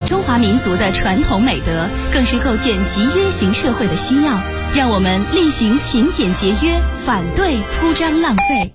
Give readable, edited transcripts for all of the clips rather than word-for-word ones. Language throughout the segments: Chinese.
中华民族的传统美德，更是构建集约型社会的需要。让我们力行勤俭节约，反对铺张浪费。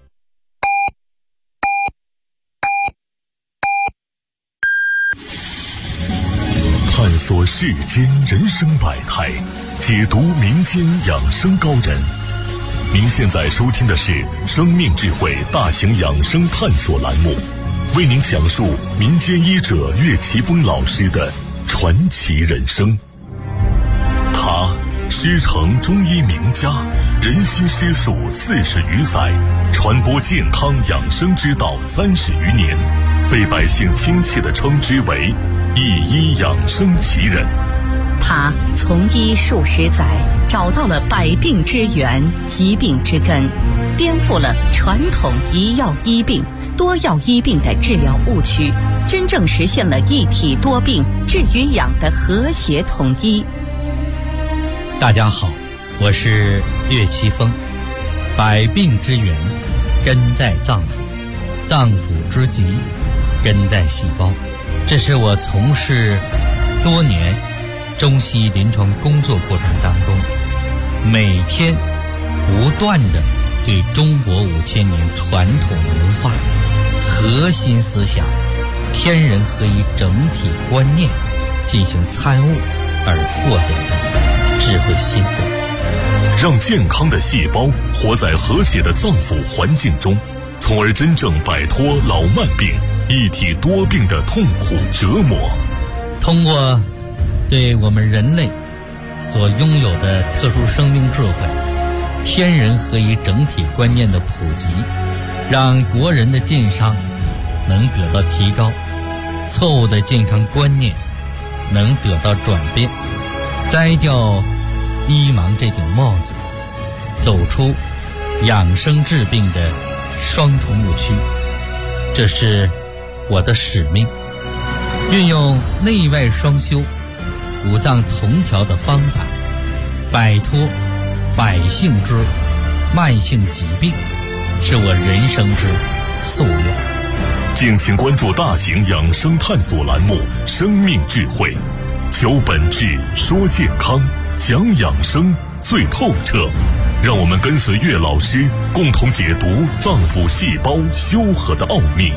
探索世间人生百态，解读民间养生高人。您现在收听的是生命智慧大型养生探索栏目，为您讲述民间医者岳奇峰老师的传奇人生。他师承中医名家，人心师术40余载，传播健康养生之道30余年，被百姓亲切地称之为一医养生奇人。 他从医数十载，找到了百病之源、疾病之根，颠覆了传统一药医病、多药医病的治疗误区，真正实现了一体多病治与养的和谐统一。 大家好，我是岳奇峰。百病之源根在脏腑，脏腑之疾根在细胞。这是我从事多年中西医临床工作过程当中，每天不断的对中国5000年传统文化核心思想天人合一整体观念进行参悟而获得的智慧心得。 让健康的细胞活在和谐的脏腑环境中，从而真正摆脱老慢病、一体多病的痛苦折磨。 通过对我们人类所拥有的特殊生命智慧、天人合一整体观念的普及，让国人的健康能得到提高，错误的健康观念能得到转变，摘掉医盲这顶帽子，走出养生治病的双重误区。这是我的使命，运用内外双修、五脏同调的方法，摆脱百姓之慢性疾病，是我人生之夙愿。 敬请关注大型养生探索栏目《生命智慧》，求本质，说健康，讲养生最透彻。让我们跟随岳老师，共同解读脏腑细胞修和的奥秘。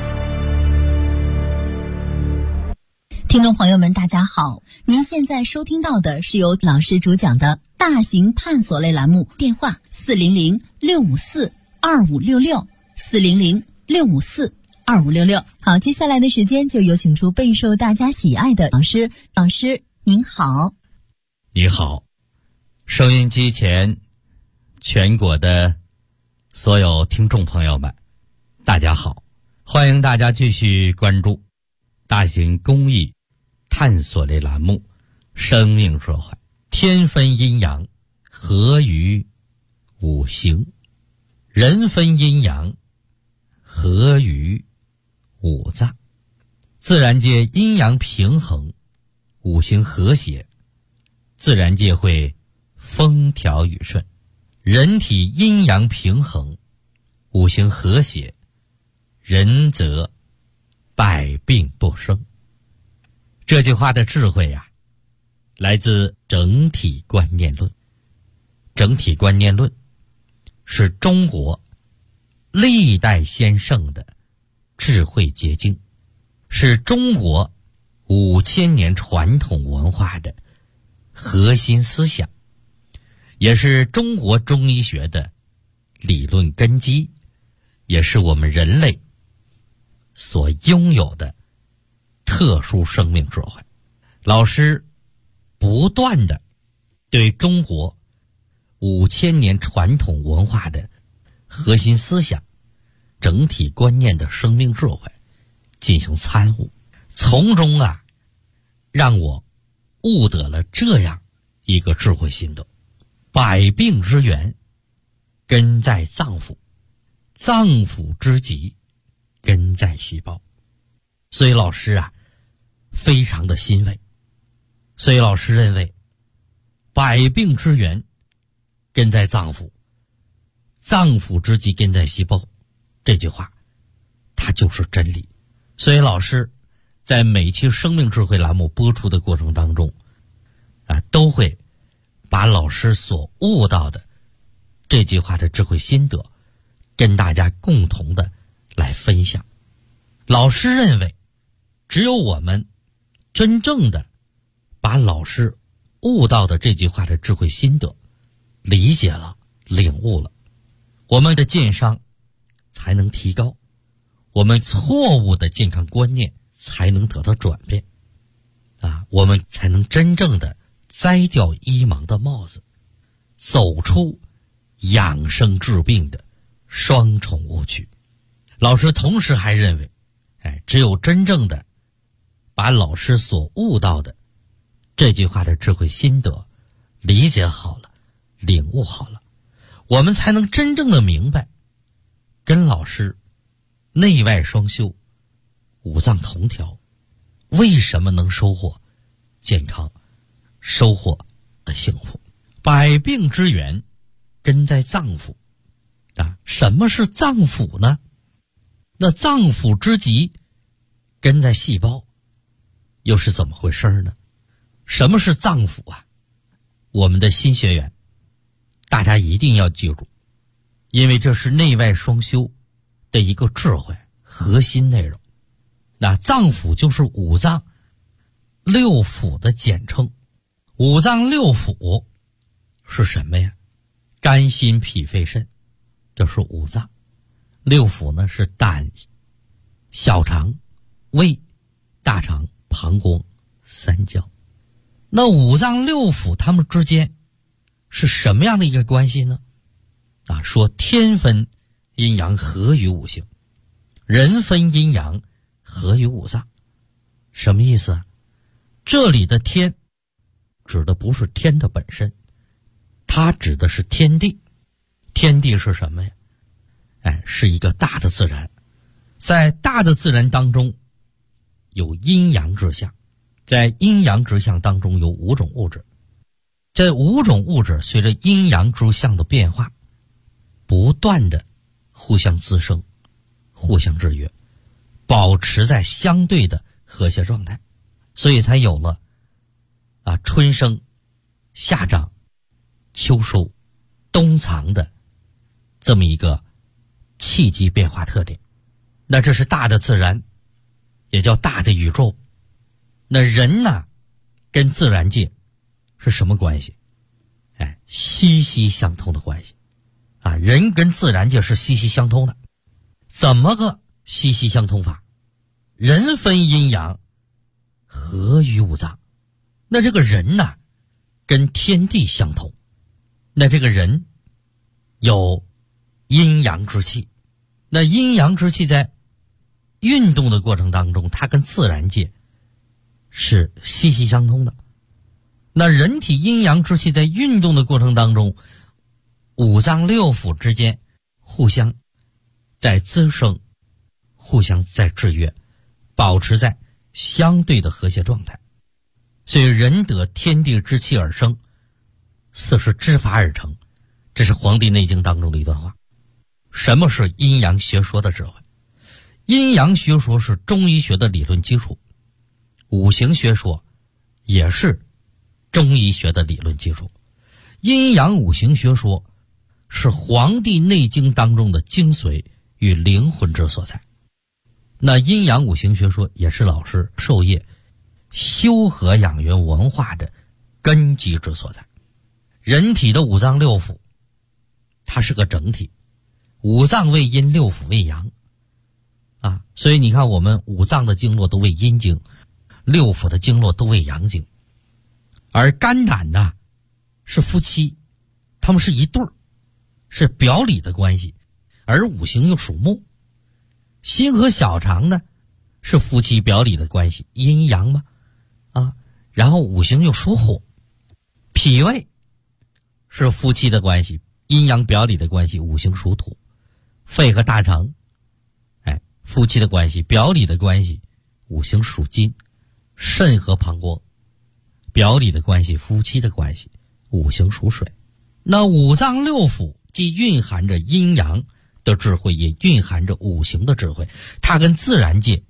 听众朋友们大家好，您现在收听到的是由老师主讲的大型探索类栏目，电话400-654-2566，400-654-2566。好，接下来的时间就有请出备受大家喜爱的老师。老师您好。 你好，收音机前全国的所有听众朋友们大家好，欢迎大家继续关注大型公益探索类栏目生命智慧。天分阴阳，合于五行；人分阴阳，合于五脏。自然界阴阳平衡，五行和谐，自然界会风调雨顺。人体阴阳平衡，五行和谐，人则百病不生。这句话的智慧呀，来自整体观念论。整体观念论是中国历代先圣的智慧结晶，是中国5000年传统文化的核心思想，也是中国中医学的理论根基，也是我们人类所拥有的特殊生命智慧。老师不断的对中国5000年传统文化的核心思想、整体观念的生命智慧进行参悟，从中让我悟得了这样一个智慧心得：百病之源根在脏腑，脏腑之疾根在细胞。所以老师非常的欣慰。所以老师认为，百病之源根在脏腑，脏腑之疾根在细胞，这句话它就是真理。所以老师在每期生命智慧栏目播出的过程当中都会把老师所悟到的这句话的智慧心得跟大家共同的来分享。老师认为，只有我们真正的把老师悟到的这句话的智慧心得理解了、领悟了，我们的健商才能提高，我们错误的健康观念才能得到转变我们才能真正的摘掉医盲的帽子，走出养生治病的双重误区。老师同时还认为，只有真正的把老师所悟到的这句话的智慧心得理解好了、领悟好了，我们才能真正的明白跟老师内外双修、五脏同调为什么能收获健康、收获的幸福。百病之源根在脏腑什么是脏腑呢？那脏腑之极根在细胞，又是怎么回事呢？什么是脏腑我们的新学员大家一定要记住，因为这是内外双修的一个智慧核心内容。那脏腑就是五脏六腑的简称。五脏六腑是什么呀？肝心脾肺肾，这是五脏。六腑呢是胆、小肠、胃、大肠、膀胱、三焦。那五脏六腑它们之间是什么样的一个关系呢？说天分阴阳合于五行，人分阴阳合于五脏。什么意思这里的天指的不是天的本身，它指的是天地。天地是什么呀？是一个大的自然。在大的自然当中有阴阳之象，在阴阳之象当中有五种物质。这五种物质随着阴阳之象的变化，不断的互相滋生、互相制约，保持在相对的和谐状态，所以才有了春生、夏长、秋收、冬藏的这么一个气机变化特点。那这是大的自然，也叫大的宇宙。那人呢，跟自然界是什么关系？息息相通的关系人跟自然界是息息相通的。怎么个息息相通法？人分阴阳合于五脏。那这个人呢，跟天地相同。那这个人有阴阳之气，那阴阳之气在运动的过程当中，它跟自然界是息息相通的。那人体阴阳之气在运动的过程当中，五脏六腑之间互相在滋生，互相在制约，保持在相对的和谐状态。所以人得天地之气而生，四时之法而成，这是《黄帝内经》当中的一段话。什么是阴阳学说的智慧？阴阳学说是中医学的理论基础，五行学说也是中医学的理论基础。阴阳五行学说是《黄帝内经》当中的精髓与灵魂之所在。那阴阳五行学说也是老师授业修和养元文化的根基之所在。人体的五脏六腑它是个整体，五脏为阴，六腑为阳所以你看我们五脏的经络都为阴经，六腑的经络都为阳经。而肝胆呢是夫妻，他们是一对儿，是表里的关系，而五行又属木。心和小肠呢是夫妻表里的关系，阴阳嘛然后五行又属火。脾胃是夫妻的关系，阴阳表里的关系，五行属土。肺和大肠夫妻的关系，表里的关系，五行属金。肾和膀胱表里的关系，夫妻的关系，五行属水。那五脏六腑既蕴含着阴阳的智慧，也蕴含着五行的智慧，它跟自然界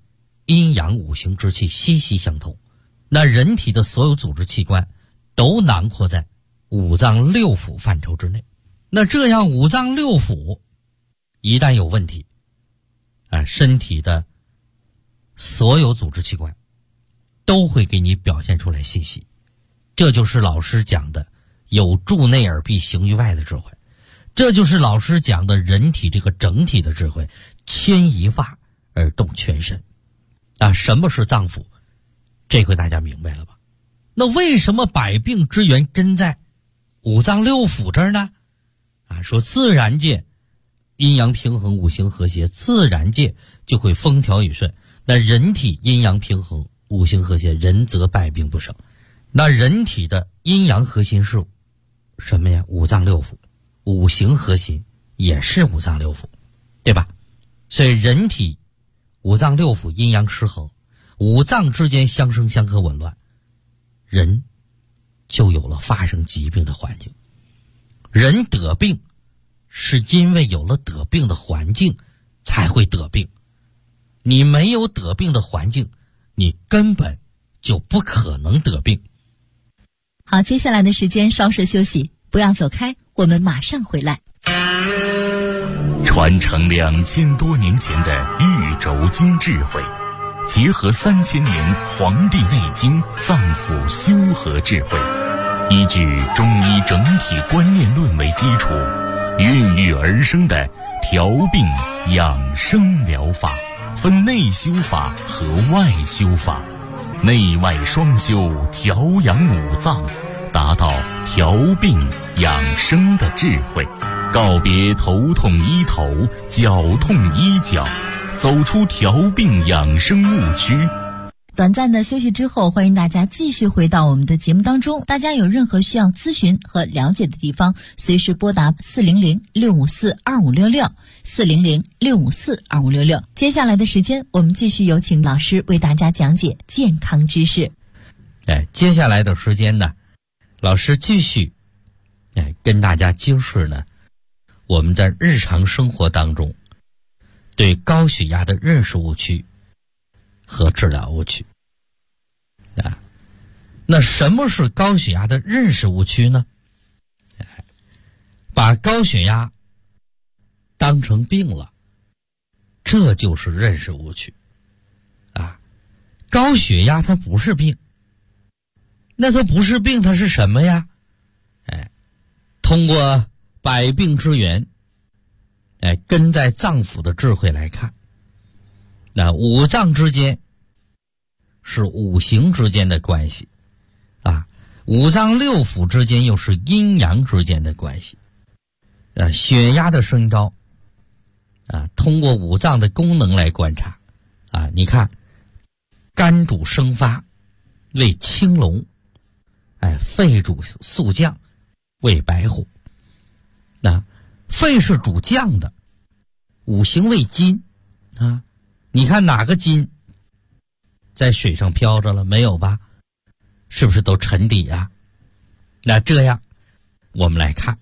阴阳五行之气息息相通。那人体的所有组织器官都囊括在五脏六腑范畴之内。那这样五脏六腑一旦有问题，身体的所有组织器官都会给你表现出来信息。这就是老师讲的有助内而必行于外的智慧，这就是老师讲的人体这个整体的智慧，牵一发而动全身。什么是脏腑？这回大家明白了吧？那为什么百病之源根在五脏六腑这儿呢？说自然界阴阳平衡，五行和谐，自然界就会风调雨顺。那人体阴阳平衡，五行和谐，人则百病不生。那人体的阴阳核心是什么呀？五脏六腑。五行核心也是五脏六腑，对吧？所以人体五脏六腑阴阳失衡，五脏之间相生相克紊乱，人就有了发生疾病的环境。人得病是因为有了得病的环境才会得病，你没有得病的环境，你根本就不可能得病。 好，接下来的时间稍事休息，不要走开，我们马上回来。 传承2000多年前的玉轴经智慧，结合3000年《黄帝内经》脏腑修和智慧，依据中医整体观念论为基础，孕育而生的调病养生疗法，分内修法和外修法，内外双修，调养五脏，达到调病养生的智慧。告别头痛医头，脚痛医脚，走出调病养生误区。 短暂的休息之后，欢迎大家继续回到我们的节目当中。大家有任何需要咨询和了解的地方，随时拨打400-654-2566 400-654-2566。接下来的时间，我们继续有请老师为大家讲解健康知识。 接下来的时间呢，老师继续跟大家揭示呢，我们在日常生活当中对高血压的认识误区和治疗误区。那什么是高血压的认识误区呢？把高血压当成病了，这就是认识误区。高血压它不是病，那它不是病，它是什么呀？通过百病之源，根在脏腑的智慧来看，那五脏之间是五行之间的关系，五脏六腑之间又是阴阳之间的关系。血压的升高，通过五脏的功能来观察，你看，肝主生发，为青龙，肺主肃降，为白虎。肺是主降的，五行为金，你看哪个金在水上飘着了？没有吧？是不是都沉底啊？那这样我们来看，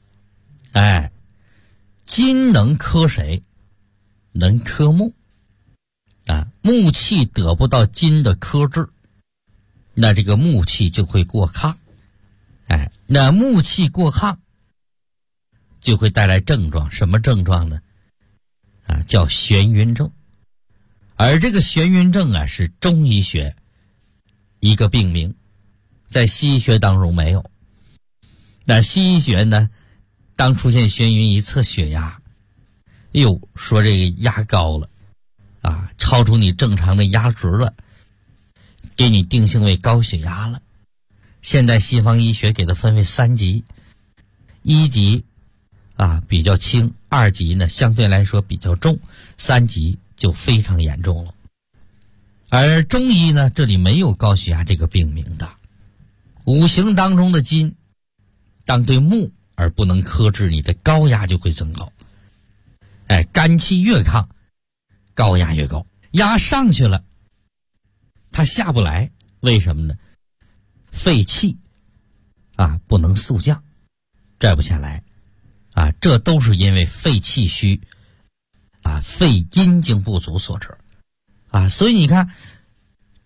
金能克谁？能克木，木气得不到金的克制，那这个木气就会过亢，那木气过亢就会带来症状，什么症状呢？叫眩晕症。而这个眩晕症是中医学一个病名，在西医学当中没有。那西医学呢，当出现眩晕一测血压，说这个压高了，超出你正常的压值了，给你定性为高血压了。现在西方医学给它分为3级，1级比较轻，2级呢相对来说比较重，3级就非常严重了。而中医呢，这里没有高血压这个病名的。五行当中的金当对木而不能克制，你的高压就会增高。肝气越亢，高压越高，压上去了它下不来，为什么呢？肺气不能肃降，拽不下来，这都是因为肺气虚，肺阴经不足所致，所以你看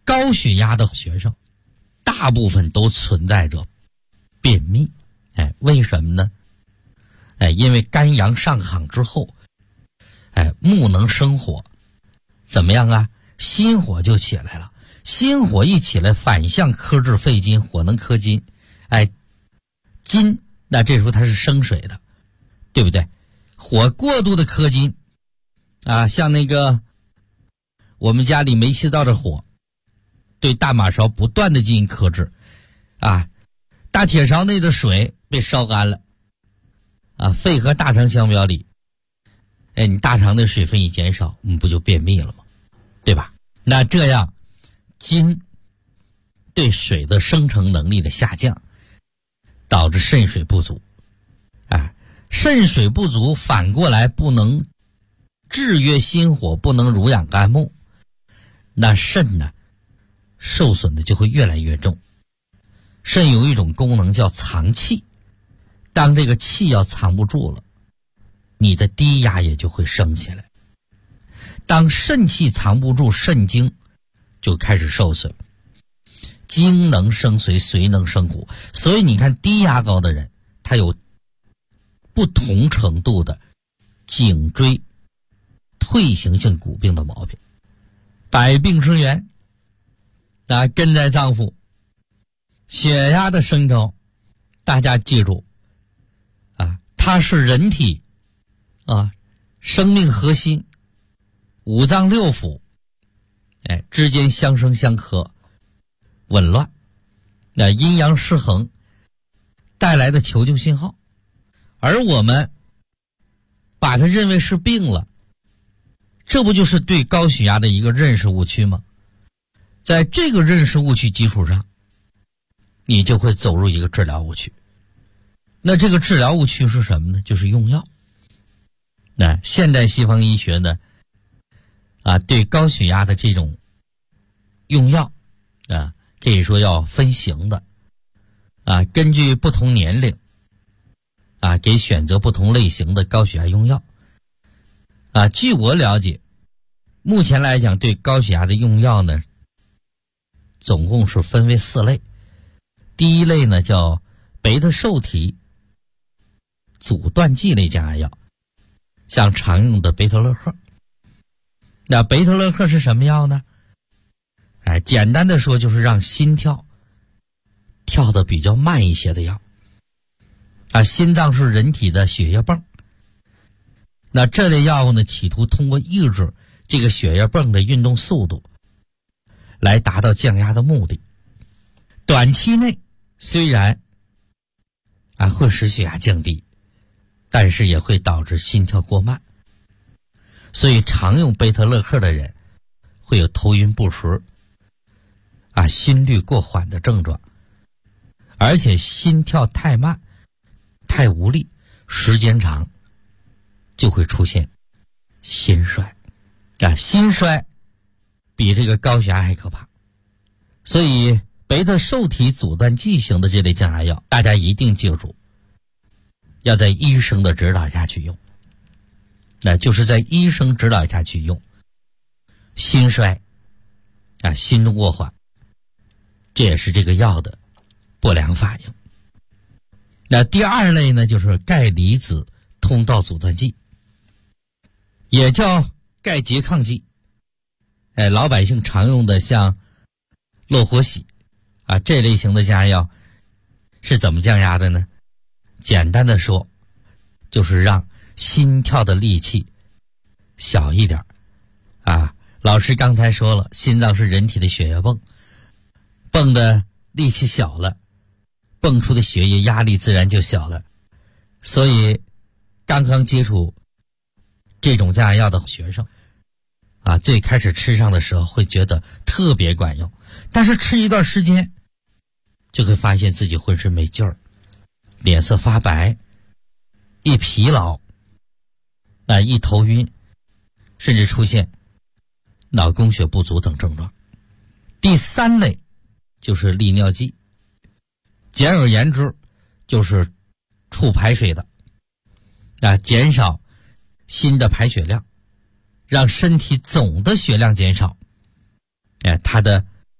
高血压的学生大部分都存在着便秘。为什么呢？因为肝阳上亢之后，木能生火，怎么样啊？心火就起来了。心火一起来，反向克制肺金，火能克金。金，那这时候它是生水的，对不对？火过度的克金啊，像那个我们家里煤气灶的火，对大马勺不断的进行克制啊，大铁勺内的水被烧干了啊，肺和大肠相表里，你大肠的水分一减少，不就便秘了吗？对吧？那这样金对水的生成能力的下降，导致肾水不足。肾水不足反过来不能制约心火，不能濡养肝木，那肾呢受损的就会越来越重。肾有一种功能叫藏气，当这个气要藏不住了，你的低压也就会升起来。当肾气藏不住，肾精就开始受损。精能生髓，髓能生骨，所以你看低压高的人，他有不同程度的颈椎退行性骨病的毛病。百病之源根在脏腑。血压的升高，大家记住它是人体生命核心五脏六腑之间相生相克，紊乱，阴阳失衡带来的求救信号。而我们把它认为是病了，这不就是对高血压的一个认识误区吗？在这个认识误区基础上，你就会走入一个治疗误区。那这个治疗误区是什么呢？就是用药。那现代西方医学呢对高血压的这种用药可以说要分型的根据不同年龄给选择不同类型的高血压用药据我了解，目前来讲对高血压的用药呢总共是分为4类。第一类呢叫贝塔受体阻断剂类降压药，像常用的贝特勒赫。那贝特勒赫是什么药呢？简单的说就是让心跳跳得比较慢一些的药。心脏是人体的血液泵，那这类药物呢企图通过抑制这个血液泵的运动速度来达到降压的目的。短期内虽然会使血压降低，但是也会导致心跳过慢，所以常用贝特勒克的人会有头晕不实心率过缓的症状，而且心跳太慢太无力，时间长就会出现心衰心衰比这个高血压还可怕。所以贝塔受体阻断剂型的这类降压药，大家一定记住，要在医生的指导下去用。那就是在医生指导下去用。心衰心动过缓，这也是这个药的不良反应。那第二类呢就是钙离子通道阻断剂，也叫钙拮抗剂。老百姓常用的像洛活喜这类型的降压药是怎么降压的呢？简单的说就是让心跳的力气小一点老师刚才说了，心脏是人体的血液泵，泵的力气小了，泵出的血液压力自然就小了。所以刚刚接触这种降压药的学生最开始吃上的时候会觉得特别管用，但是吃一段时间就会发现自己浑身没劲儿，脸色发白，一疲劳一头晕，甚至出现脑供血不足等症状。第三类就是利尿剂，简而言之就是促排水的减少心的排血量，让身体总的血量减少，它的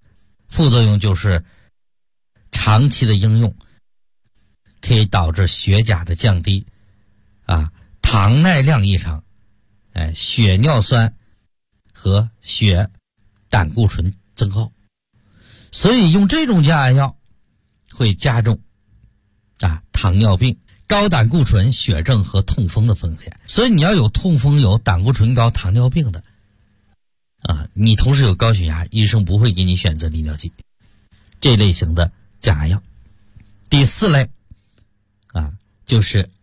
副作用就是长期的应用可以导致血钾的降低糖耐量异常，血尿酸和血胆固醇增高，所以用这种降压药会加重糖尿病、高胆固醇、血症和痛风的风险。所以你要有痛风、有胆固醇高、糖尿病的你同时有高血压，医生不会给你选择利尿剂这类型的降压药。第4类就是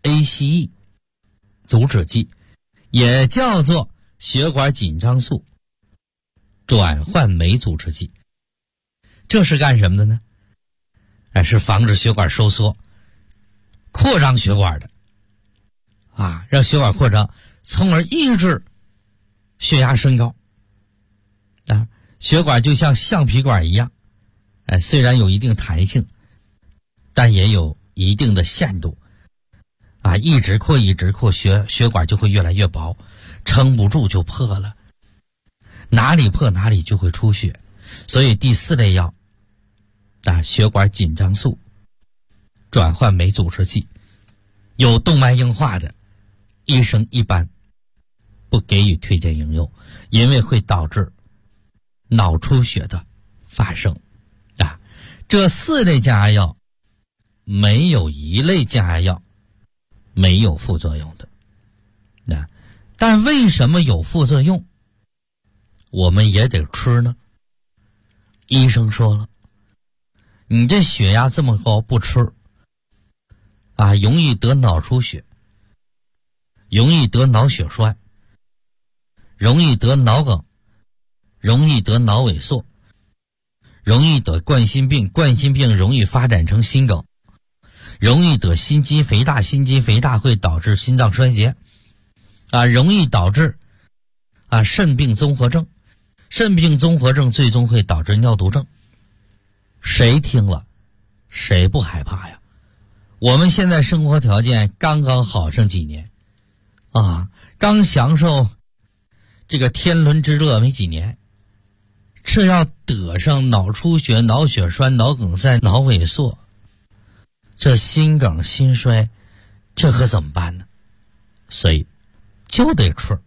ACE 阻止剂，也叫做血管紧张素转换酶阻滞剂。这是干什么的呢？是防止血管收缩、扩张血管的让血管扩张，从而抑制血压升高血管就像橡皮管一样，虽然有一定弹性，但也有一定的限度一直扩，血管就会越来越薄，撑不住就破了，哪里破哪里就会出血。所以第4类药血管紧张素转换酶阻滞剂，有动脉硬化的医生一般不给予推荐应用，因为会导致脑出血的发生这4类降压药没有一类降压药没有副作用的但为什么有副作用我们也得吃呢？医生说了，你这血压这么高不吃容易得脑出血，容易得脑血栓，容易得脑梗，容易得脑萎缩，容易得冠心病，冠心病容易发展成心梗，容易得心肌肥大，心肌肥大会导致心脏衰竭容易导致肾病综合症，肾病综合症最终会导致尿毒症。谁听了谁不害怕呀？我们现在生活条件刚刚好上几年刚享受这个天伦之乐没几年，这要得上脑出血、脑血栓、脑梗塞、脑萎缩，这心梗心衰，这可怎么办呢？所以就得吃。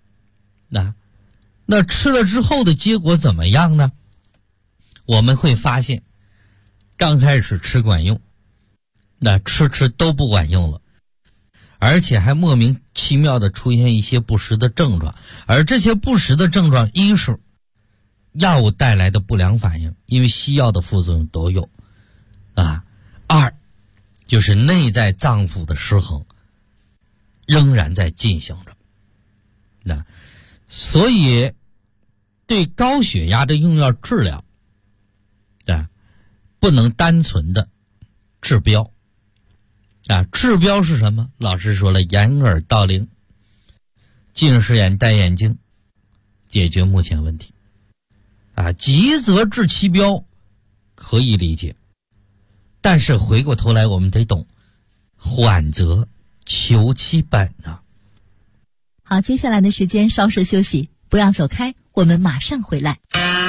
那吃了之后的结果怎么样呢？我们会发现刚开始吃管用，吃都不管用了，而且还莫名其妙的出现一些不实的症状，而这些不实的症状，一是药物带来的不良反应，因为西药的副作用都有二就是内在脏腑的失衡仍然在进行着所以对高血压的用药治疗不能单纯的治标治标是什么？老师说了，掩耳盗铃，近视眼戴眼镜，解决目前问题急则治其标可以理解，但是回过头来我们得懂缓则求其本好，接下来的时间稍事休息，不要走开，我们马上回来。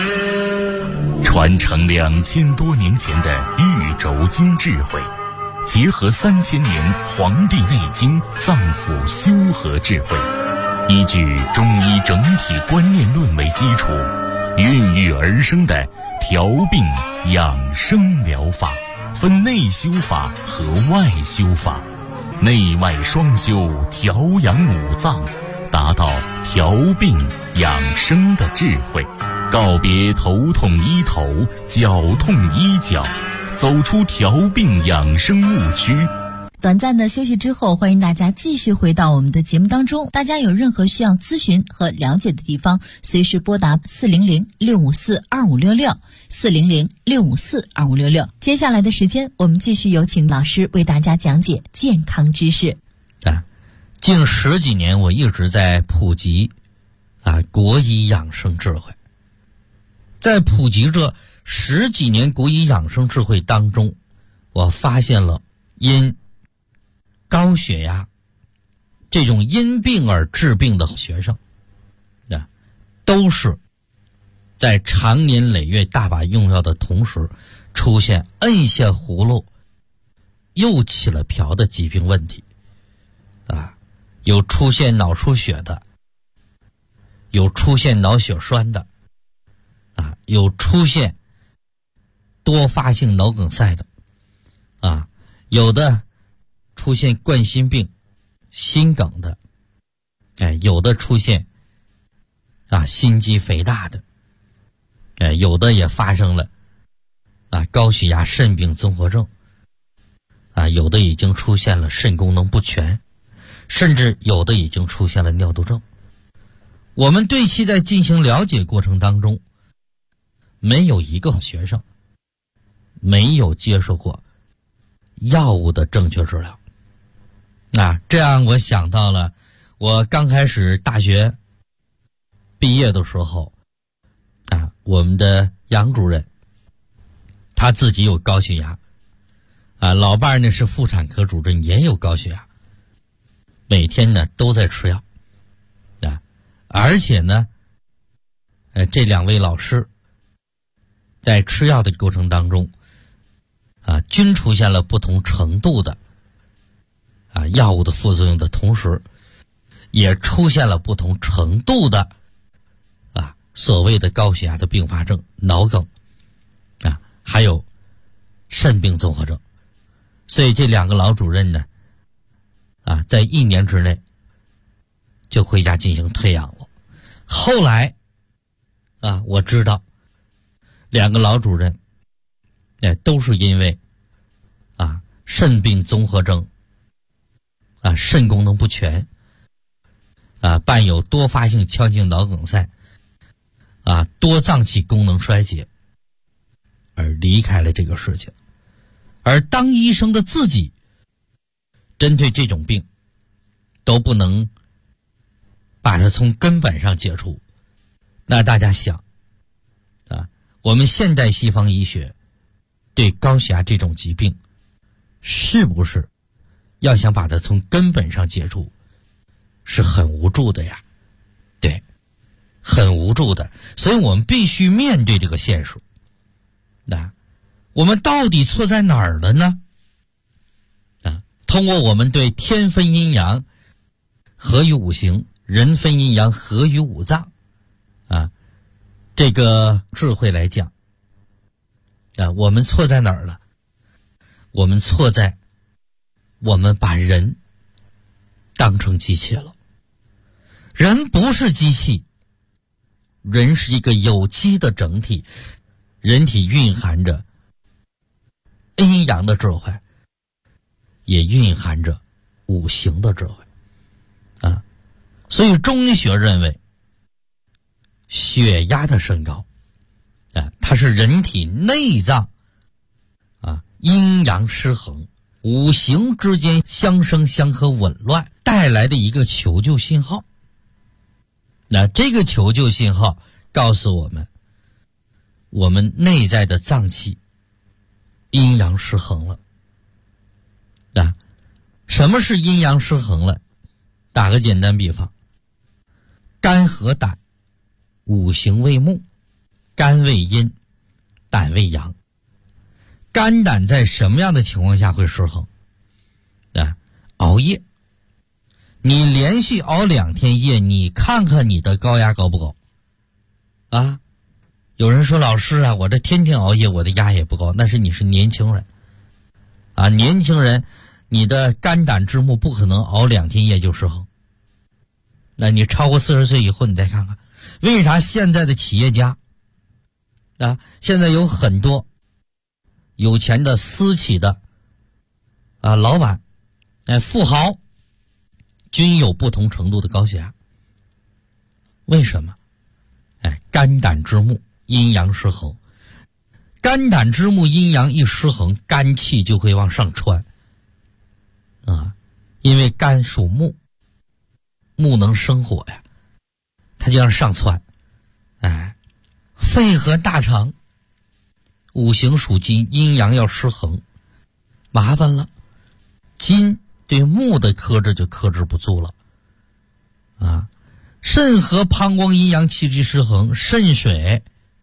传承2000多年前的玉轴经智慧，结合3000年《黄帝内经》脏腑修和智慧，依据中医整体观念论为基础，孕育而生的调病养生疗法，分内修法和外修法，内外双修，调养五脏，达到调病养生的智慧，告别头痛医头，脚痛医脚，走出调病养生误区。 短暂的休息之后，欢迎大家继续回到我们的节目当中。大家有任何需要咨询和了解的地方，随时拨打400-654-2566 400-654-2566。接下来的时间，我们继续有请老师为大家讲解健康知识。 近10几年我一直在普及国医养生智慧。在普及这10几年国医养生智慧当中，我发现了因高血压这种因病而治病的学生都是在长年累月大把用药的同时，出现摁下葫芦又起了瓢的疾病问题有出现脑出血的，有出现脑血栓的有出现多发性脑梗塞的有的出现冠心病、心梗的，有的出现心肌肥大的，有的也发生了高血压肾病综合症，有的已经出现了肾功能不全，甚至有的已经出现了尿毒症。我们对其在进行了解过程当中，没有一个学生没有接受过药物的正确治疗。这样我想到了我刚开始大学毕业的时候我们的杨主任他自己有高血压老伴呢是妇产科主任，也有高血压，每天呢都在吃药而且呢这两位老师在吃药的过程当中均出现了不同程度的药物的副作用的同时，也出现了不同程度的所谓的高血压的并发症、脑梗还有肾病综合症。所以这两个老主任呢在1年之内就回家进行退养了。后来我知道两个老主任都是因为肾病综合征肾功能不全伴有多发性腔性脑梗塞多脏器功能衰竭而离开了这个世界。而当医生的自己针对这种病都不能把它从根本上解除，那大家想我们现代西方医学对高血压这种疾病是不是要想把它从根本上解除是很无助的呀？对，很无助的。所以我们必须面对这个现实。我们到底错在哪儿了呢？通过我们对天分阴阳合于五行，人分阴阳合于五脏这个智慧来讲我们错在哪儿了？我们错在我们把人当成机器了。人不是机器，人是一个有机的整体，人体蕴含着阴阳的智慧，也蕴含着五行的智慧所以中医学认为血压的升高它是人体内脏阴阳失衡、五行之间相生相克紊乱带来的一个求救信号。那这个求救信号告诉我们，我们内在的脏器阴阳失衡了什么是阴阳失衡了？打个简单比方，肝和胆五行为木，肝为阴，胆为阳。肝胆在什么样的情况下会失衡？熬夜。你连续熬2天夜，你看看你的高压高不高有人说老师我这天天熬夜，我的压也不高。那是你是年轻人年轻人你的肝胆之木不可能熬2天夜就失衡。那你超过40岁以后，你再看看为啥现在的企业家现在有很多有钱的私企的老板富豪均有不同程度的高血压。为什么？肝胆之木阴阳失衡。肝胆之木阴阳一失衡，肝气就会往上窜因为肝属木，木能生火呀，它就让上窜。肺和大肠五行属金，阴阳要失衡，麻烦了。金对木的克制就克制不住了肾和膀胱阴阳气机失衡，肾水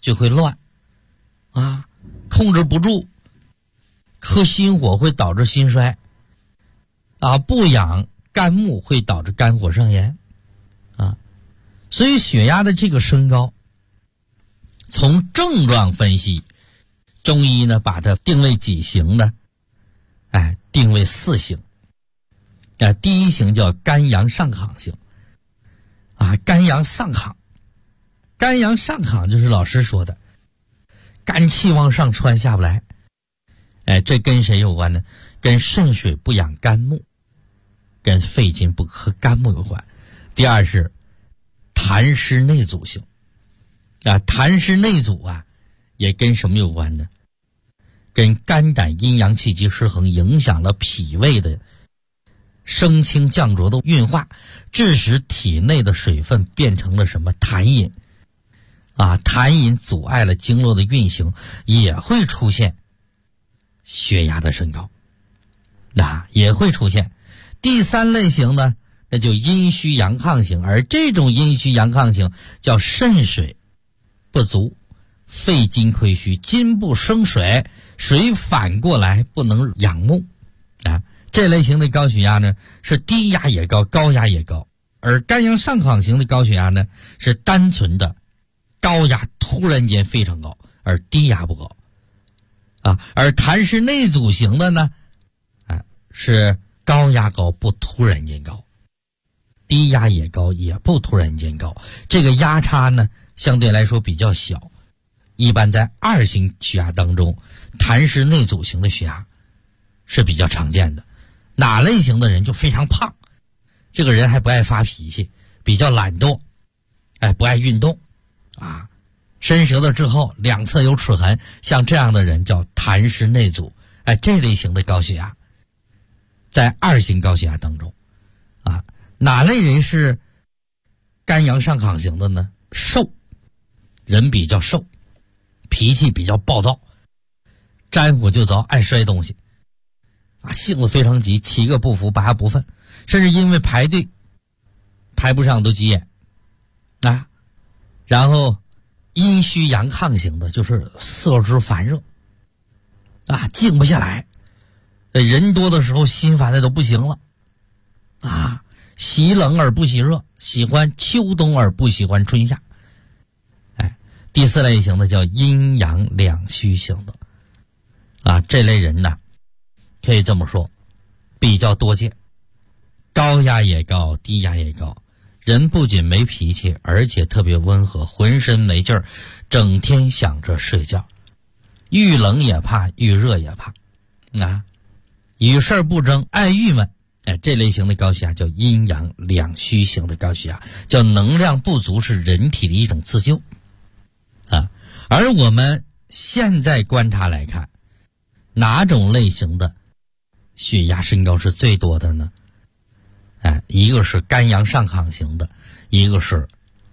就会乱啊，控制不住，克心火会导致心衰啊，不养肝木会导致肝火上炎啊。所以血压的这个升高，从症状分析，中医呢把它定为几型呢？定为4型。第一型叫肝阳上亢型啊，肝阳上亢。肝阳上亢就是老师说的肝气往上窜下不来。这跟谁有关呢？跟肾水不养肝木，跟肺金不克肝木有关。第二是痰湿内阻型啊，痰湿内阻啊也跟什么有关呢？跟肝胆阴阳气机失衡，影响了脾胃的升清降浊的运化，致使体内的水分变成了什么痰饮啊，痰饮阻碍了经络的运行，也会出现血压的升高，也会出现。第3类型呢，那就阴虚阳亢型，而这种阴虚阳亢型叫肾水不足，肺金亏虚，金不生水，水反过来不能养木啊。这类型的高血压呢，是低压也高，高压也高；而肝阳上亢型的高血压呢，是单纯的高压突然间非常高，而低压不高啊。而痰湿内阻型的呢，是高压高不突然间高，低压也高也不突然间高，这个压差呢相对来说比较小。一般在2型血压当中，痰湿内阻型的血压是比较常见的。哪类型的人就非常胖，这个人还不爱发脾气，比较懒惰，不爱运动啊，伸舌头之后两侧有齿痕，像这样的人叫痰湿内阻。这类型的高血压在2型高血压当中啊。哪类人是肝阳上亢型的呢？瘦，人比较瘦，脾气比较暴躁，沾火就着，爱摔东西啊，性子非常急，7个不服8个不忿，甚至因为排队排不上都急眼啊。然后阴虚阳亢型的就是色之烦热啊，静不下来，人多的时候心烦的都不行了啊，喜冷而不喜热，喜欢秋冬而不喜欢春夏。第4类型的叫阴阳两虚型的啊，这类人呢可以这么说比较多见，高压也高，低压也高，人不仅没脾气，而且特别温和，浑身没劲儿，整天想着睡觉，遇冷也怕，遇热也怕啊，与事不争，爱郁闷。这类型的高血压叫阴阳两虚型的高血压，叫能量不足是人体的一种自救啊。而我们现在观察来看，哪种类型的血压升高是最多的呢？一个是肝阳上亢型的，一个是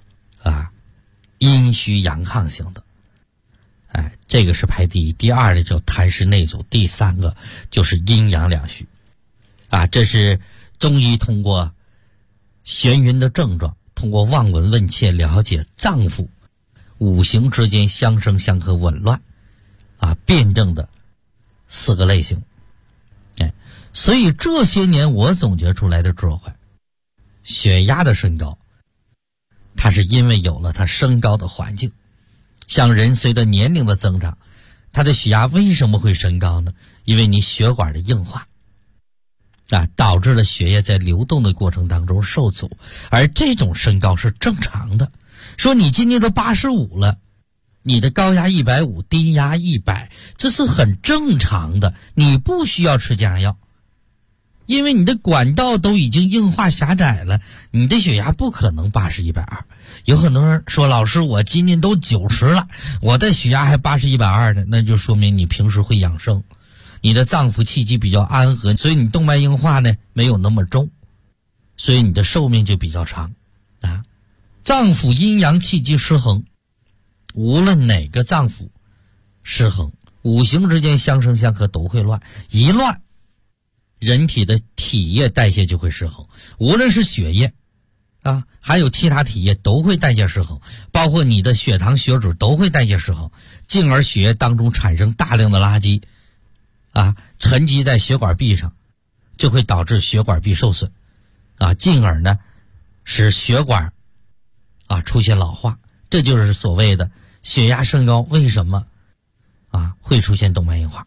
阴虚阳亢型的。这个是排第一。第2的叫痰湿内阻，第3个就是阴阳两虚这是中医通过眩晕的症状，通过望闻问切了解脏腑五行之间相生相克紊乱辩证的4个类型。所以这些年我总结出来的智慧，血压的升高它是因为有了它升高的环境。像人随着年龄的增长，他的血压为什么会升高呢？因为你血管的硬化导致了血液在流动的过程当中受阻，而这种升高是正常的。说你今年都85了，你的高压150，低压100，这是很正常的，你不需要吃降压药，因为你的管道都已经硬化狭窄了，你的血压不可能80、120。有很多人说，老师我今年都90了，我的血压还80、120的，那就说明你平时会养生，你的脏腑气机比较安和，所以你动脉硬化呢没有那么重，所以你的寿命就比较长脏腑阴阳气机失衡，无论哪个脏腑失衡，五行之间相生相克都会乱，一乱人体的体液代谢就会失衡，无论是血液啊，还有其他体液都会代谢失衡，包括你的血糖血脂都会代谢失衡，进而血液当中产生大量的垃圾啊，沉积在血管壁上，就会导致血管壁受损啊，进而呢使血管啊出现老化。这就是所谓的血压升高为什么啊会出现动脉硬化。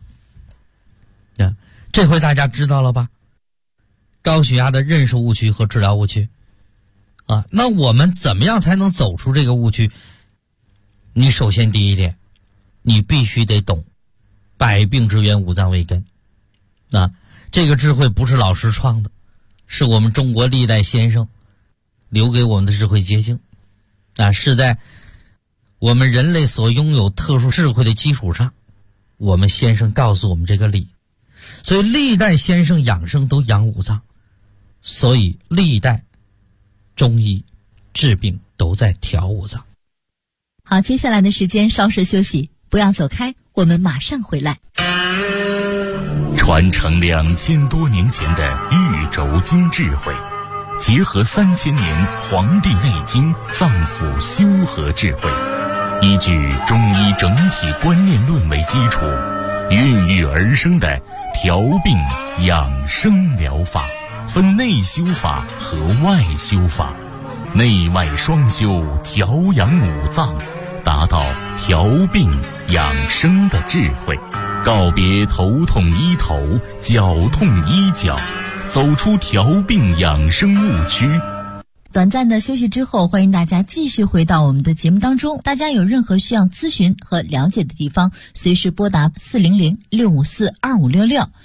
这回大家知道了吧？高血压的认识误区和治疗误区啊，那我们怎么样才能走出这个误区？你首先第一点，你必须得懂百病之源五脏为根啊，这个智慧不是老师创的，是我们中国历代先生留给我们的智慧结晶啊，是在我们人类所拥有特殊智慧的基础上，我们先生告诉我们这个理。所以历代先生养生都养五脏，所以历代中医治病都在调五脏。 好，接下来的时间稍事休息，不要走开，我们马上回来。 传承2000多年前的玉轴经智慧，结合3000年《黄帝内经》脏腑修和智慧，依据中医整体观念论为基础，孕育而生的调病养生疗法，分内修法和外修法，内外双修，调养五脏，达到调病养生的智慧，告别头痛医头，脚痛医脚，走出调病养生误区。 短暂的休息之后，欢迎大家继续回到我们的节目当中。大家有任何需要咨询和了解的地方，随时拨打400-654-2566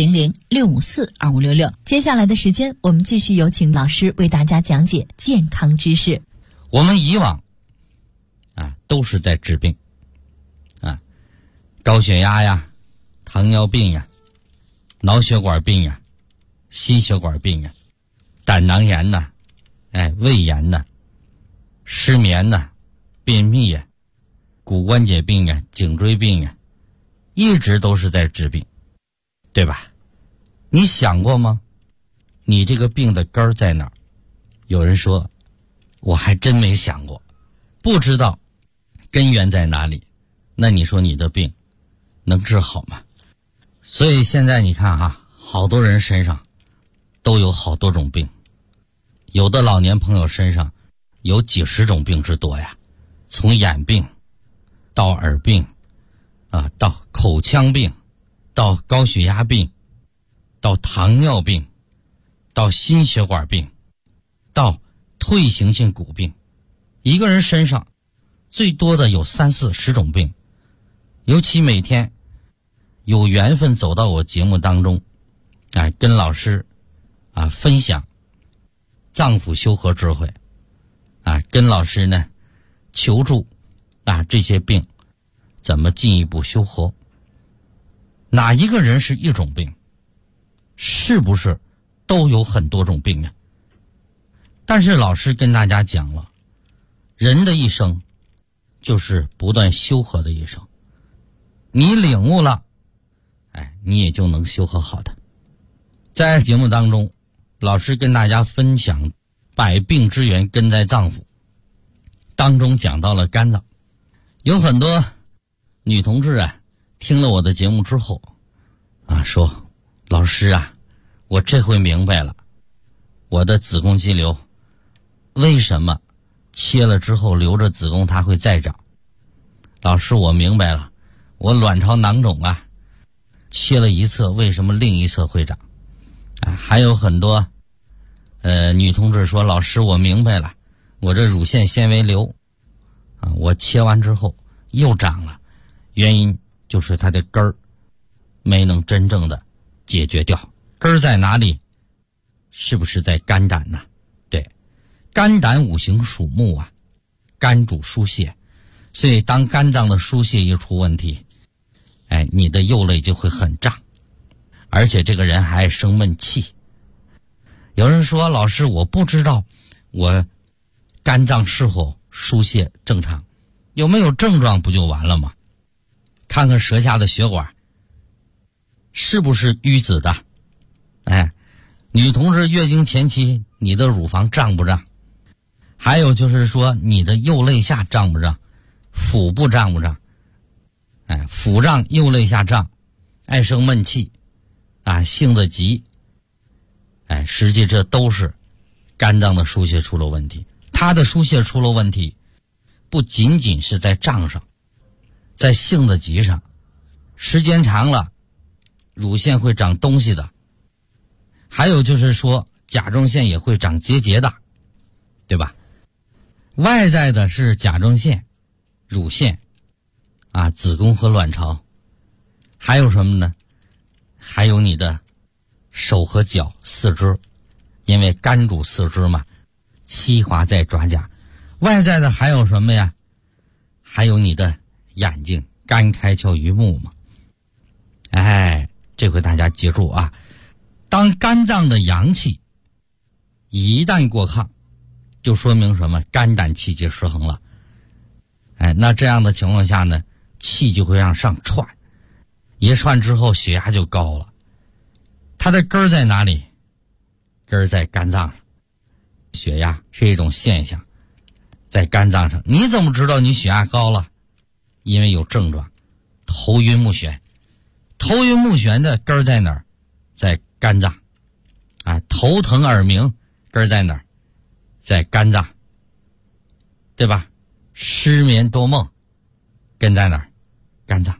400-654-2566。接下来的时间，我们继续有请老师为大家讲解健康知识。 我们以往都是在治病啊，高血压呀，糖尿病呀，脑血管病呀，心血管病呀，胆囊炎呐，胃炎呐，失眠呐，便秘呀，骨关节病呀，颈椎病呀，一直都是在治病，对吧？你想过吗？你这个病的根儿在哪儿？有人说，我还真没想过，不知道根源在哪里。那你说你的病能治好吗？所以现在你看哈，好多人身上都有好多种病，有的老年朋友身上有几十种病之多呀，从眼病到耳病啊，到口腔病，到高血压病，到糖尿病，到心血管病，到退行性骨病。一个人身上最多的有30-40种病，尤其每天有缘分走到我节目当中跟老师分享脏腑修和智慧跟老师呢求助这些病怎么进一步修和。哪一个人是一种病？是不是都有很多种病呢？但是老师跟大家讲了，人的一生就是不断修和的一生，你领悟了你也就能修和好的。在节目当中，老师跟大家分享百病之源根在脏腑，当中讲到了肝脏。有很多女同志听了我的节目之后说，老师我这回明白了，我的子宫肌瘤为什么切了之后留着子宫它会再长。老师，我明白了，我卵巢囊肿切了一侧为什么另一侧会长。还有很多女同志说，老师，我明白了，我这乳腺纤维瘤我切完之后又长了，原因就是它的根儿没能真正的解决掉。根儿在哪里？是不是在肝胆呢？对，肝胆五行属木肝主疏泄，所以当肝脏的疏泄一出问题，你的右肋就会很胀，而且这个人还生闷气。有人说，老师，我不知道我肝脏是否疏泄正常，有没有症状不就完了吗？看看舌下的血管是不是淤紫的。女同志月经前期你的乳房胀不胀？ 还有就是说你的右肋下胀不胀，腹部胀不胀，腹胀右肋下胀，爱生闷气性子急，实际这都是肝脏的疏泄出了问题。它的疏泄出了问题，不仅仅是在胀上，在性子急上，时间长了乳腺会长东西的，还有就是说甲状腺也会长结节的，对吧？外在的是甲状腺、乳腺子宫和卵巢，还有什么呢？还有你的手和脚、四肢，因为肝主四肢嘛，七华在爪甲。外在的还有什么呀？还有你的眼睛，肝开窍于目嘛。这回大家记住啊，当肝脏的阳气一旦过亢，就说明什么？肝胆气机失衡了。那这样的情况下呢，气就会让上窜，一窜之后血压就高了。它的根儿在哪里？根儿在肝脏上。血压是一种现象，在肝脏上。你怎么知道你血压高了？因为有症状，头晕目眩。头晕目眩的根儿在哪儿？在肝脏。头疼耳鸣根儿在哪儿？在肝脏，对吧？失眠多梦根在哪儿？肝脏。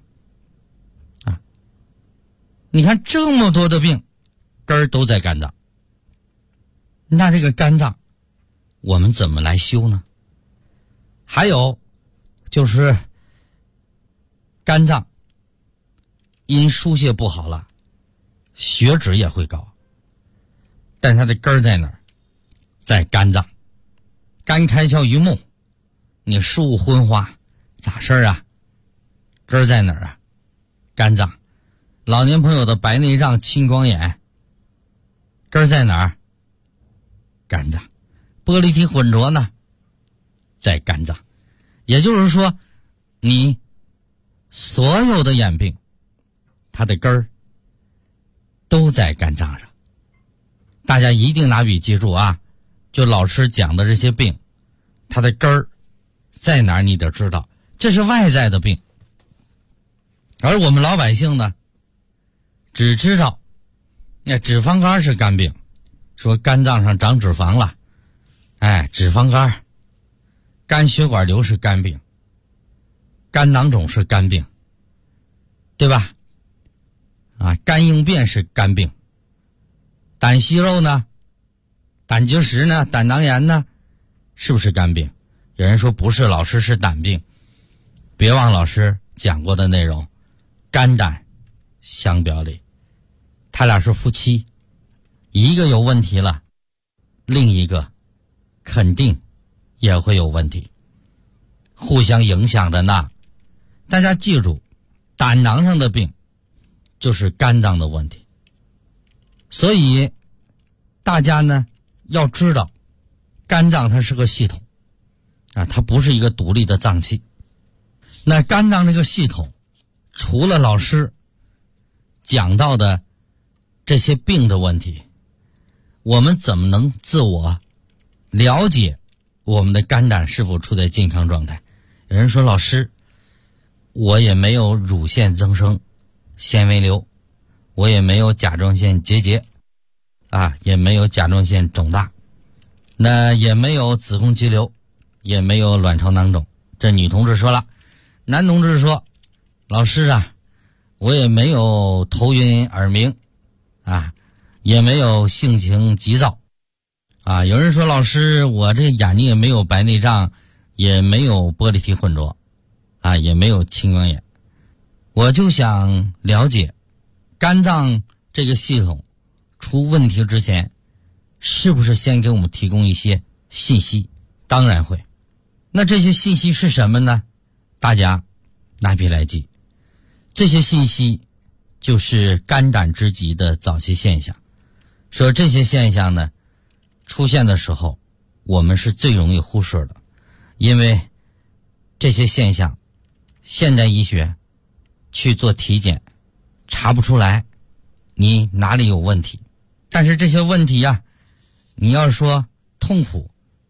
你看这么多的病根儿都在肝脏。那这个肝脏我们怎么来修呢？还有就是肝脏因疏泄不好了，血脂也会高，但它的根儿在哪儿？在肝脏。肝开窍于目，你视物昏花咋事儿啊？根儿在哪儿啊？肝脏。老年朋友的白内障、青光眼根儿在哪儿？肝脏。玻璃体混浊呢？在肝脏。也就是说，你所有的眼病它的根儿都在肝脏上。大家一定拿笔记住啊，就老师讲的这些病，它的根儿在哪儿你得知道，这是外在的病。而我们老百姓呢，只知道脂肪肝是肝病，说肝脏上长脂肪了，脂肪肝。肝血管瘤是肝病，肝囊肿是肝病，对吧？肝硬便是肝病。胆息肉呢？胆结石呢？胆囊炎呢？是不是肝病？有人说不是，老师是胆病。别忘老师讲过的内容，肝胆相表里，他俩是夫妻，一个有问题了，另一个肯定也会有问题，互相影响着呢。大家记住，胆囊上的病就是肝脏的问题。所以大家呢要知道，肝脏它是个系统它不是一个独立的脏器。那肝脏这个系统，除了老师讲到的这些病的问题，我们怎么能自我了解我们的肝胆是否处在健康状态？有人说老师，我也没有乳腺增生、纤维瘤，我也没有甲状腺结节也没有甲状腺肿大，那也没有子宫肌瘤，也没有卵巢囊肿。这女同志说了。男同志说，老师我也没有头晕耳鸣也没有性情急躁有人说老师，我这眼睛也没有白内障，也没有玻璃体混浊也没有青光眼。我就想了解，肝脏这个系统出问题之前，是不是先给我们提供一些信息？当然会。那这些信息是什么呢？大家拿笔来记。这些信息就是肝胆之疾的早期现象。说这些现象呢出现的时候，我们是最容易忽视的，因为这些现象现代医学去做体检查不出来你哪里有问题。但是这些问题你要说痛苦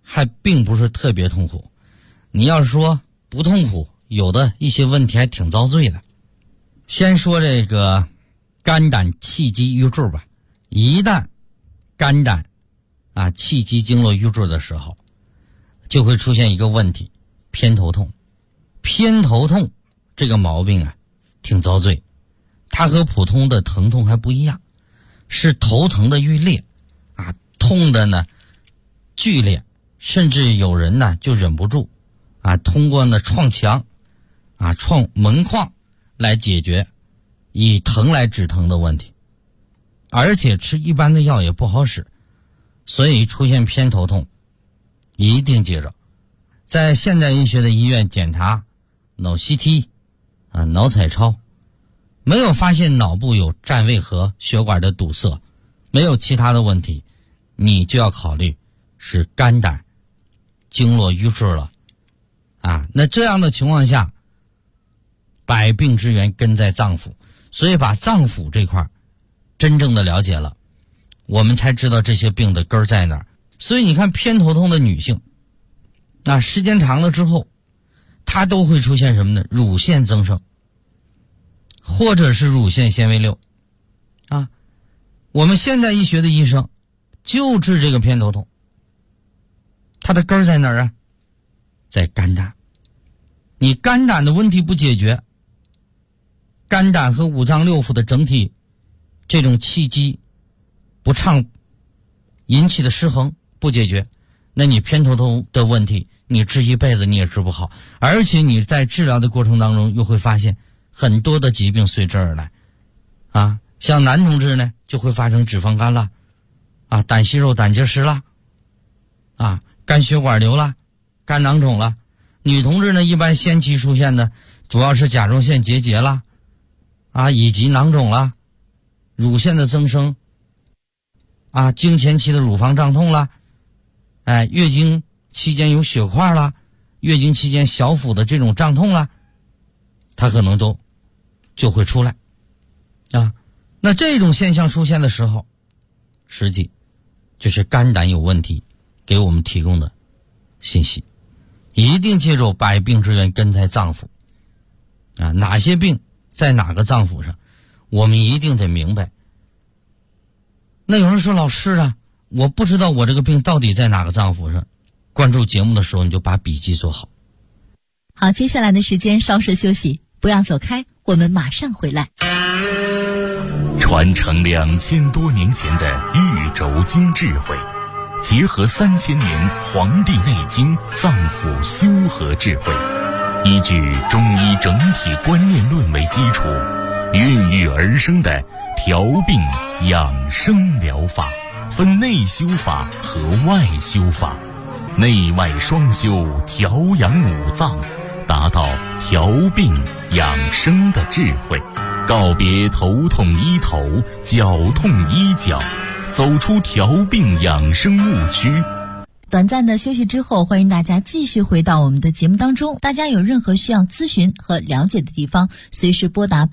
还并不是特别痛苦。你要是说不痛苦，有的一些问题还挺遭罪的。先说这个肝胆气机瘀滞吧。一旦肝胆气机经络瘀滞的时候，就会出现一个问题，偏头痛。偏头痛这个毛病挺遭罪，它和普通的疼痛还不一样，是头疼的欲裂痛的呢剧烈，甚至有人呢就忍不住通过呢撞墙撞门框来解决以疼来止疼的问题，而且吃一般的药也不好使，所以出现偏头痛一定记着，在现代医学的医院检查脑 CT 脑彩超，没有发现脑部有占位和血管的堵塞，没有其他的问题，你就要考虑是肝胆经络瘀滞了那这样的情况下，百病之源根在脏腑，所以把脏腑这块真正的了解了，我们才知道这些病的根在哪儿。所以你看偏头痛的女性时间长了之后，它都会出现什么呢？乳腺增生，或者是乳腺纤维瘤我们现代医学的医生就治这个偏头痛，它的根在哪儿在肝胆。你肝胆的问题不解决，肝胆和五脏六腑的整体这种气机不畅引起的失衡不解决，那你偏头痛的问题你治一辈子你也治不好，而且你在治疗的过程当中又会发现很多的疾病随之而来像男同志呢就会发生脂肪肝了胆息肉胆结石了肝血管瘤了，肝囊肿了。女同志呢一般先期出现的主要是甲状腺结节了以及囊肿了，乳腺的增生经前期的乳房胀痛了，月经期间有血块了，月经期间小腹的这种胀痛了，它可能都就会出来那这种现象出现的时候，实际就是肝胆有问题给我们提供的信息。一定记住百病之源根在脏腑哪些病在哪个脏腑上，我们一定得明白。那有人说老师我不知道我这个病到底在哪个脏腑上，关注节目的时候你就把笔记做好。 好，接下来的时间稍事休息，不要走开，我们马上回来。 传承2000多年前的玉轴经智慧，结合3000年《黄帝内经》脏腑修和智慧，依据中医整体观念论为基础，孕育而生的调病养生疗法，分内修法和外修法，内外双修，调养五脏，达到调病养生的智慧，告别头痛医头，脚痛医脚，走出调病养生误区。 短暂的休息之后，欢迎大家继续回到我们的节目当中。大家有任何需要咨询和了解的地方，随时拨打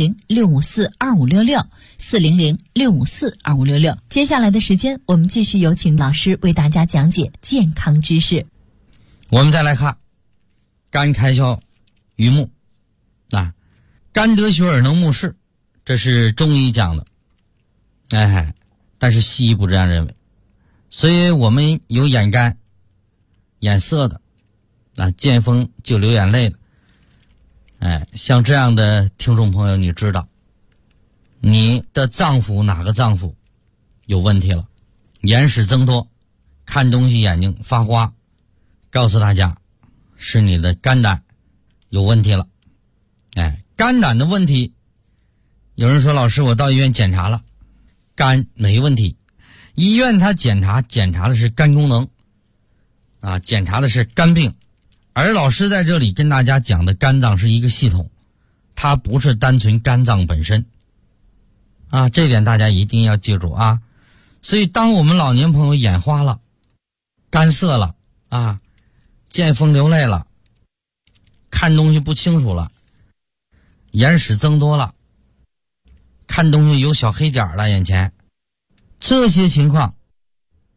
400-654-2566 400-654-2566。接下来的时间，我们继续有请老师为大家讲解健康知识。 我们再来看肝开窍于目肝得血而能目视，这是中医讲的但是西医不这样认为。所以我们有眼干眼涩的见风就流眼泪的像这样的听众朋友，你知道你的脏腑哪个脏腑有问题了，眼屎增多，看东西眼睛发花，告诉大家是你的肝胆有问题了肝胆的问题，有人说老师我到医院检查了，肝没问题，医院他检查的是肝功能检查的是肝病，而老师在这里跟大家讲的肝脏是一个系统，它不是单纯肝脏本身这点大家一定要记住所以当我们老年朋友眼花了，干涩了见风流泪了，看东西不清楚了，眼屎增多了，看东西有小黑点了，眼前这些情况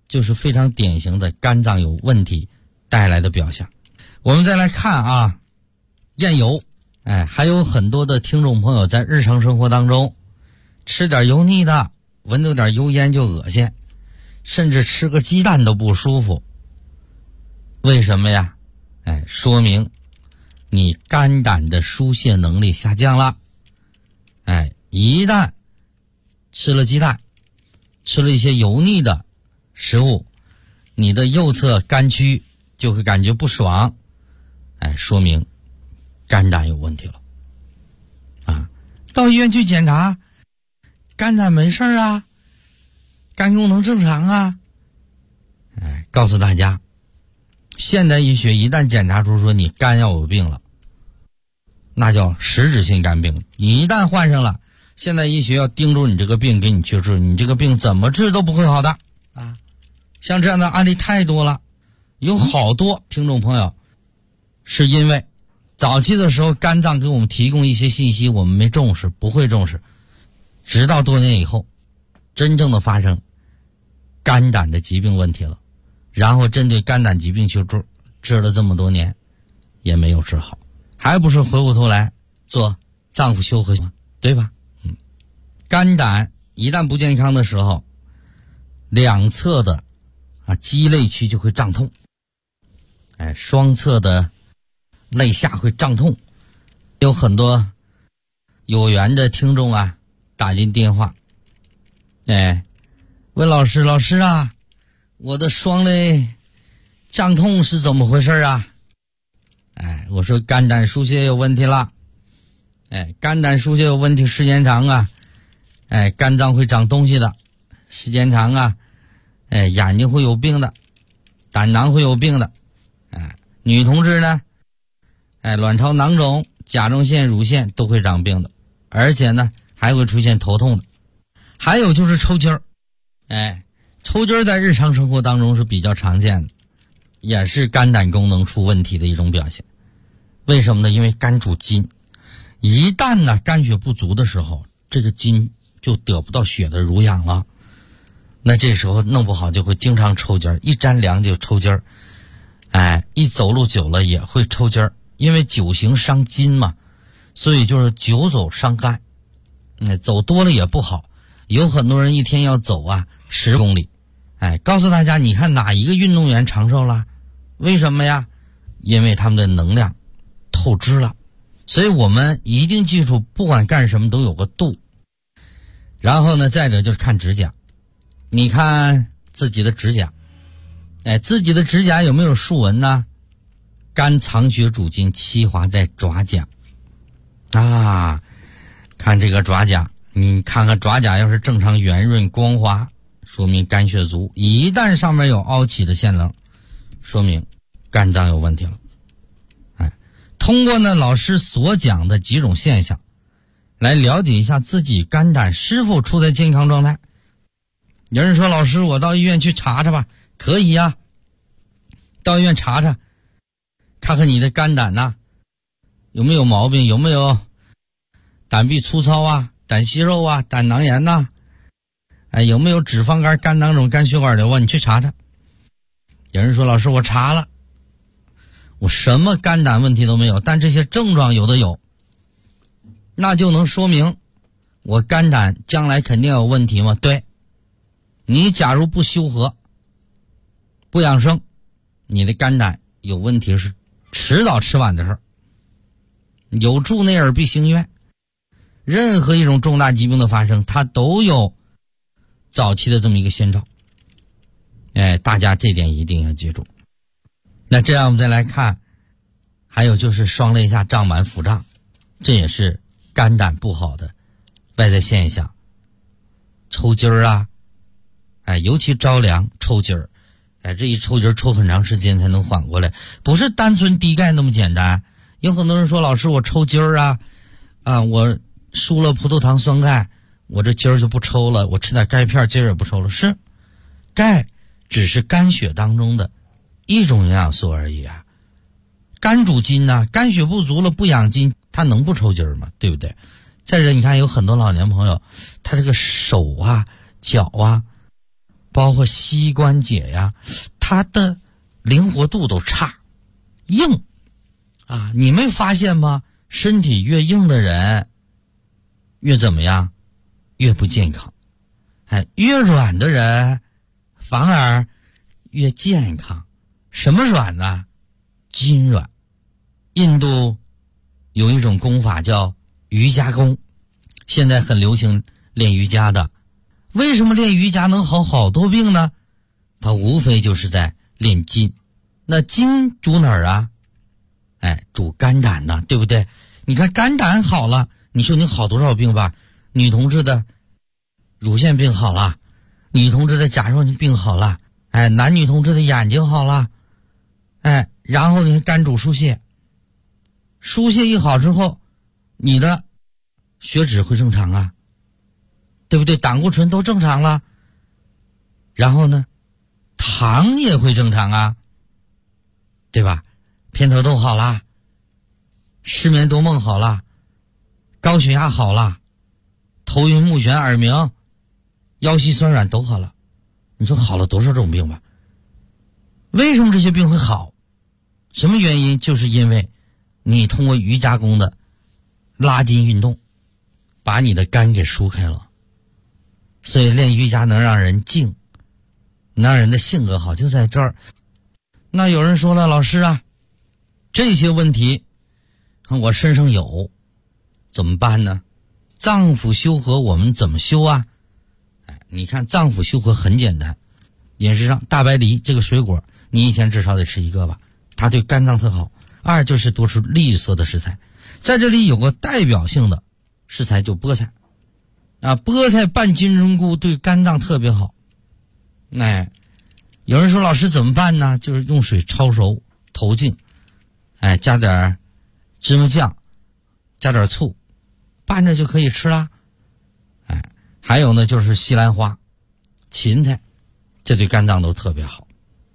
就是非常典型的肝脏有问题带来的表现。我们再来看啊，厌油，还有很多的听众朋友在日常生活当中吃点油腻的，闻到点油烟就恶心，甚至吃个鸡蛋都不舒服。为什么呀？说明你肝胆的疏泄能力下降了。一旦吃了鸡蛋，吃了一些油腻的食物，你的右侧肝区就会感觉不爽，说明肝胆有问题了。到医院去检查，肝胆没事啊，肝功能正常啊。告诉大家，现代医学一旦检查出说你肝要有病了，那叫实质性肝病。你一旦患上了，现代医学要盯住你这个病给你去治，你这个病怎么治都不会好的啊！像这样的案例太多了，有好多听众朋友是因为早期的时候肝脏给我们提供一些信息，我们没重视，不会重视，直到多年以后真正的发生肝胆的疾病问题了，然后针对肝胆疾病去治了这么多年也没有治好，还不是回过头来做脏腑修和吗？对吧？肝胆一旦不健康的时候，两侧的肌肋区就会胀痛，双侧的肋下会胀痛。有很多有缘的听众打进电话，问老师啊，我的双肋胀痛是怎么回事啊？我说肝胆疏泄有问题了。肝胆疏泄有问题，时间长肝脏会长东西的，时间长眼睛会有病的，胆囊会有病的。女同志呢，卵巢囊肿、甲状腺、乳腺都会长病的，而且呢还会出现头痛的。还有就是抽筋儿，抽筋儿在日常生活当中是比较常见的，也是肝胆功能出问题的一种表现。为什么呢？因为肝主筋，一旦肝血不足的时候，这个筋就得不到血的濡养了，那这时候弄不好就会经常抽筋儿，一沾凉就抽筋儿，一走路久了也会抽筋儿，因为久行伤筋嘛，所以就是久走伤肝，走多了也不好。有很多人一天要走10公里，告诉大家，你看哪一个运动员长寿了？为什么呀？因为他们的能量透支了。所以我们一定记住，不管干什么都有个度。然后呢，再者就是看指甲，你看自己的指甲，自己的指甲有没有竖纹呢？肝藏血主筋，气滑在爪甲看这个爪甲，你看看爪甲要是正常圆润光滑，说明肝血足。一旦上面有凹起的线棱，说明肝脏有问题了。通过呢老师所讲的几种现象来了解一下自己肝胆是否处在健康状态。有人说，老师我到医院去查查吧。可以呀，到医院查查，看看你的肝胆有没有毛病，有没有胆壁粗糙胆息肉胆囊炎有没有脂肪肝、肝囊肿、肝血管瘤你去查查。有人说，老师我查了，我什么肝胆问题都没有，但这些症状有的有，那就能说明我肝胆将来肯定有问题吗？对，你假如不修和不养生，你的肝胆有问题是迟早迟晚的事儿。有助内耳必行院，任何一种重大疾病的发生，它都有早期的这么一个先兆。大家这点一定要记住。那这样我们再来看，还有就是双肋下胀满腹胀，这也是肝胆不好的外在现象。抽筋儿尤其着凉抽筋儿，这一抽筋儿抽很长时间才能缓过来，不是单纯低钙那么简单。有很多人说，老师我抽筋儿我输了葡萄糖酸钙，我这筋儿就不抽了，我吃点钙片筋儿也不抽了。是，钙只是肝血当中的一种营养素而已肝主筋肝血不足了不养筋，它能不抽筋儿吗？对不对？再者你看有很多老年朋友，他这个手脚包括膝关节呀，它的灵活度都差，硬啊！你没发现吗？身体越硬的人越怎么样？越不健康。越软的人反而越健康。什么软呢？筋软。印度有一种功法叫瑜伽功，现在很流行练瑜伽的。为什么练瑜伽能好好多病呢？它无非就是在练筋。那筋主哪儿啊？主肝胆呢，对不对？你看肝胆好了，你说你好多少病吧？女同志的乳腺病好了，女同志的甲状腺病好了，男女同志的眼睛好了，然后你肝主疏泄，疏泄一好之后，你的血脂会正常啊，对不对？胆固醇都正常了，然后呢，糖也会正常啊，对吧？偏头痛好了，失眠多梦好了，高血压好了，头晕目眩耳鸣，腰膝酸软都好了。你说好了多少种病吧？为什么这些病会好？什么原因？就是因为你通过瑜伽功的拉筋运动把你的肝给疏开了。所以练瑜伽能让人静，能让人的性格好，就在这儿。那有人说了，老师啊，这些问题我身上有，怎么办呢？脏腑修和我们怎么修啊？你看脏腑修和很简单，饮食上大白梨这个水果你一天至少得吃一个吧，它对肝脏特好。二就是多吃绿色的食材，在这里有个代表性的食材就菠菜菠菜拌金针菇对肝脏特别好。有人说老师怎么办呢？就是用水焯熟投净，加点芝麻酱，加点醋，拌着就可以吃啦。还有呢就是西兰花、芹菜，这对肝脏都特别好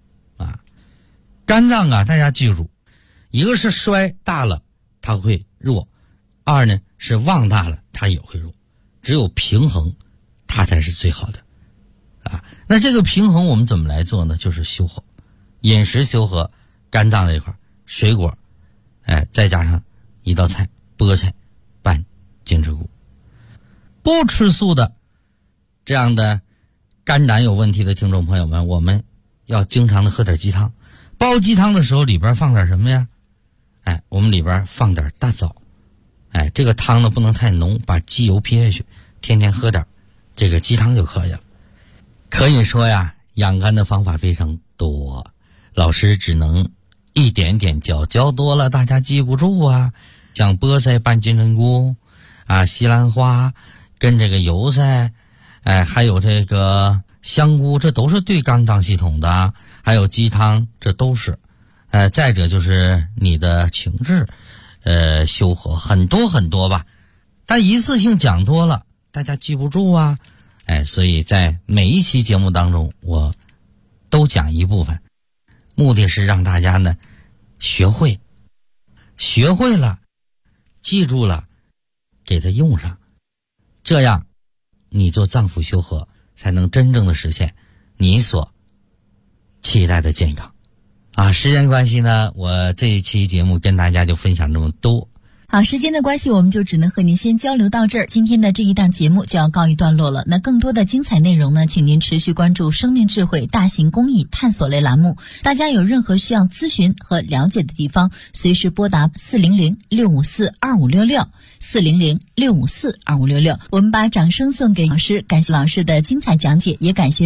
肝脏大家记住，一个是衰大了它会弱，二呢是旺大了它也会弱，只有平衡它才是最好的那这个平衡我们怎么来做呢？就是修和，饮食修和肝脏这一块，水果再加上一道菜菠菜拌金针菇。不吃素的这样的肝胆有问题的听众朋友们，我们要经常的喝点鸡汤。煲鸡汤的时候里边放点什么呀？我们里边放点大枣。这个汤呢不能太浓，把鸡油撇下去，天天喝点这个鸡汤就可以了。可以说呀，养肝的方法非常多，老师只能一点点教多了大家记不住啊。像菠菜拌金针菇西兰花跟这个油菜还有这个香菇，这都是对肝脏系统的，还有鸡汤，这都是再者就是你的情志修和，很多很多吧，但一次性讲多了大家记不住啊。所以在每一期节目当中我都讲一部分，目的是让大家呢学会了，记住了，给它用上，这样你做脏腑修和才能真正的实现你所期待的健康时间关系呢，我这一期节目跟大家就分享这么多。 好，时间的关系我们就只能和您先交流到这儿，今天的这一档节目就要告一段落了。那更多的精彩内容呢，请您持续关注生命智慧大型公益探索类栏目。大家有任何需要咨询和了解的地方，随时拨打400-654-2566 400-654-2566。我们把掌声送给老师，感谢老师的精彩讲解，也感谢